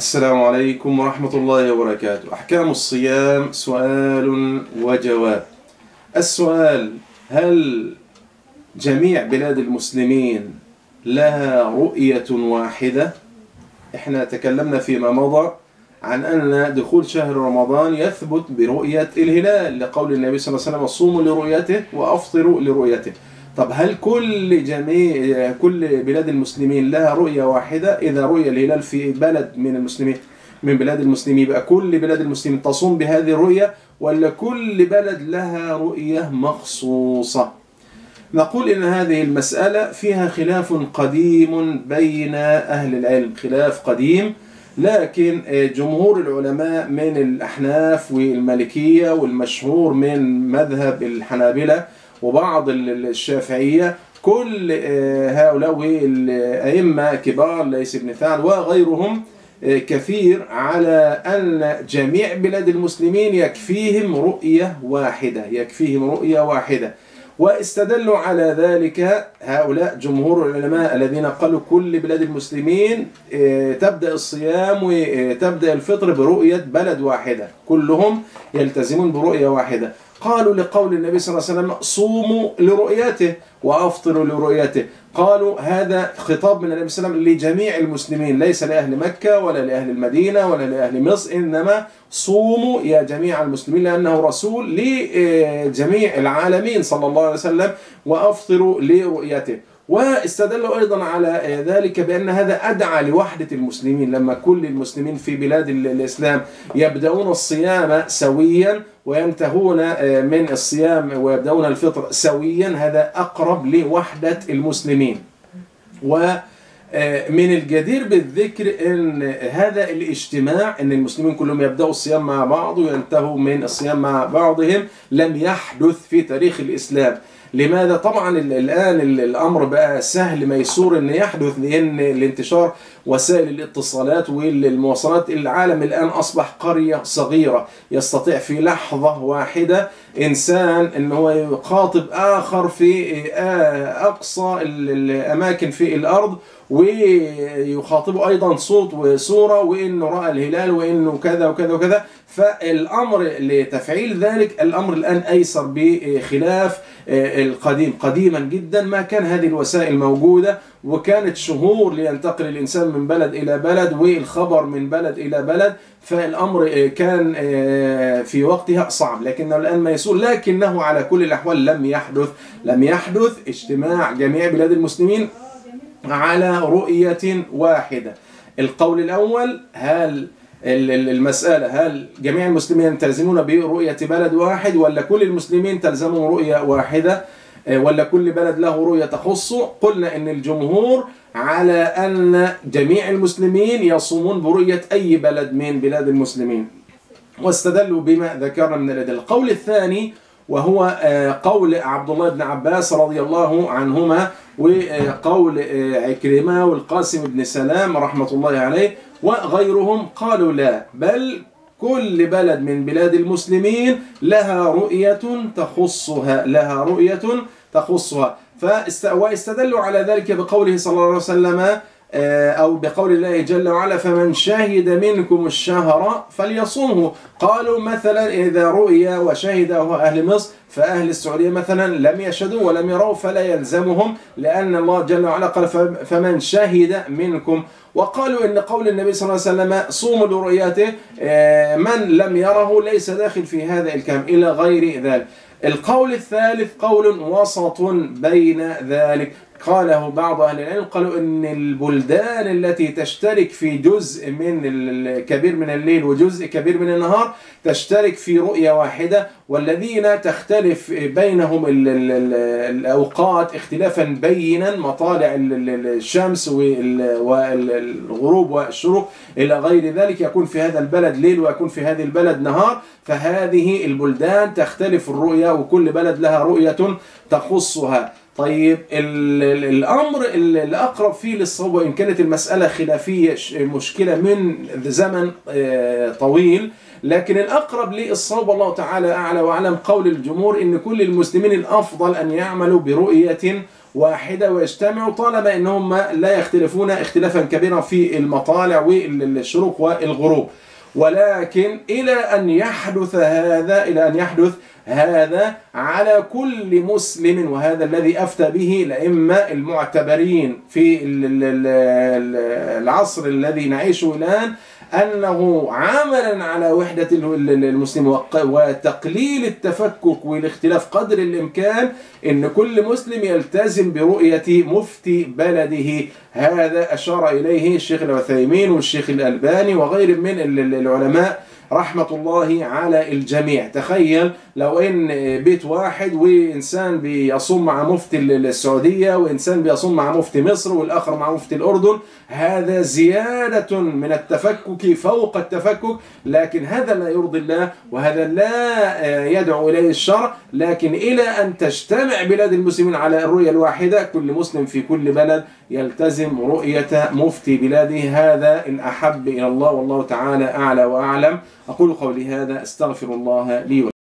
السلام عليكم ورحمة الله وبركاته. أحكام الصيام سؤال وجواب. السؤال: هل جميع بلاد المسلمين لها رؤية واحدة؟ احنا تكلمنا فيما مضى عن أن دخول شهر رمضان يثبت برؤية الهلال لقول النبي صلى الله عليه وسلم: صوموا لرؤيته وأفطروا لرؤيته. طب هل كل بلاد المسلمين لها رؤية واحدة؟ إذا رؤي الهلال في بلد من بلاد المسلمين يبقى كل بلاد المسلمين تصوم بهذه الرؤية، ولا كل بلد لها رؤية مخصوصة؟ نقول إن هذه المسألة فيها خلاف قديم بين أهل العلم، خلاف قديم، لكن جمهور العلماء من الأحناف والمالكية والمشهور من مذهب الحنابلة وبعض الشافعية، كل هؤلاء الأئمة كبار ليس ابن ثعلب وغيرهم كثير على أن جميع بلاد المسلمين يكفيهم رؤية واحدة، واستدلوا على ذلك هؤلاء جمهور العلماء الذين قالوا كل بلاد المسلمين تبدأ الصيام وتبدأ الفطر برؤية بلد واحدة، كلهم يلتزمون برؤية واحدة. قالوا لقول النبي صلى الله عليه وسلم: صوموا لرؤيته وأفطروا لرؤيته. قالوا هذا خطاب من النبي صلى الله عليه وسلم لجميع المسلمين، ليس لأهل مكة ولا لأهل المدينة ولا لأهل مصر، إنما صوموا يا جميع المسلمين، لأنه رسول لجميع العالمين صلى الله عليه وسلم، وأفطروا لرؤيته. واستدلوا أيضا على ذلك بأن هذا أدعى لوحدة المسلمين، لما كل المسلمين في بلاد الإسلام يبدأون الصيام سويا وينتهون من الصيام ويبدأون الفطر سويا، هذا أقرب لوحدة المسلمين. ومن الجدير بالذكر أن هذا الاجتماع، أن المسلمين كلهم يبدأوا الصيام مع بعض وينتهوا من الصيام مع بعضهم، لم يحدث في تاريخ الإسلام. لماذا؟ طبعا الآن الأمر بقى سهل ميسور أن يحدث، لأن الانتشار وسائل الاتصالات والمواصلات، العالم الآن أصبح قرية صغيرة، يستطيع في لحظة واحدة إنسان أنه يخاطب آخر في أقصى الأماكن في الأرض، ويخاطبه أيضا صوت وصورة، وإنه رأى الهلال وإنه كذا وكذا وكذا. فالأمر لتفعيل ذلك الأمر الآن أيسر بخلاف القديم. قديما جدا ما كان هذه الوسائل موجودة، وكانت شهور لينتقل الإنسان من بلد إلى بلد والخبر من بلد إلى بلد، فالأمر كان في وقتها صعب، لكنه الآن ميسور. لكنه على كل الأحوال لم يحدث اجتماع جميع بلاد المسلمين على رؤية واحدة. القول الأول: هل جميع المسلمين يلتزمون برؤية بلد واحد، ولا كل المسلمين تلزمهم رؤية واحدة، ولا كل بلد له رؤية تخصه؟ قلنا إن الجمهور على أن جميع المسلمين يصومون برؤية أي بلد من بلاد المسلمين، واستدلوا بما ذكرنا من الأدلة. القول الثاني وهو قول عبد الله بن عباس رضي الله عنهما، وقول عكرمة والقاسم بن سلام رحمة الله عليه وغيرهم، قالوا لا، بل كل بلد من بلاد المسلمين لها رؤية تخصها. واستدلوا على ذلك بقوله صلى الله عليه وسلم، أو بقول الله جل وعلا: فمن شهد منكم الشهر فليصومه. قالوا مثلا إذا رؤيا وشهده أهل مصر، فأهل السعودية مثلا لم يشهدوا ولم يروا فلا يلزمهم، لأن الله جل وعلا قال: فمن شهد منكم. وقالوا إن قول النبي صلى الله عليه وسلم: صوموا لرؤيته، من لم يره ليس داخل في هذا الكلام، إلى غير ذلك. القول الثالث قول وسط بين ذلك، قاله بعض أهل العلم، قالوا إن البلدان التي تشترك في جزء كبير من الليل وجزء كبير من النهار تشترك في رؤية واحدة، والذين تختلف بينهم الأوقات اختلافا بينا، مطالع الشمس والغروب والشروق إلى غير ذلك، يكون في هذا البلد ليل ويكون في هذه البلد نهار، فهذه البلدان تختلف الرؤية، وكل بلد لها رؤية تخصها. طيب الأمر الأقرب فيه للصواب، وإن كانت المسألة خلافية مشكلة من زمن طويل، لكن الأقرب للصواب والله تعالى أعلى وأعلم قول الجمهور إن كل المسلمين الأفضل أن يعملوا برؤية واحدة ويجتمعوا، طالما أنهم لا يختلفون اختلافا كبيرا في المطالع والشروق والغروب. ولكن إلى أن يحدث هذا على كل مسلم، وهذا الذي أفتى به الأئمة المعتبرين في العصر الذي نعيشه الآن، أنه عملا على وحدة المسلم وتقليل التفكك والاختلاف قدر الإمكان، إن كل مسلم يلتزم برؤية مفتي بلده. هذا أشار إليه الشيخ العثيمين والشيخ الألباني وغير من العلماء رحمة الله على الجميع. تخيل لو إن بيت واحد وإنسان بيصوم مع مفتي السعودية، وإنسان بيصوم مع مفتي مصر، والآخر مع مفتي الأردن، هذا زيادة من التفكك فوق التفكك. لكن هذا لا يرضي الله، وهذا لا يدعو إليه الشرع. لكن إلى أن تجتمع بلاد المسلمين على الرؤية الواحدة، كل مسلم في كل بلد يلتزم رؤية مفتي بلاده، هذا الأحب إلى الله، والله تعالى أعلى وأعلم. أقول قولي هذا، أستغفر الله لي ولكم.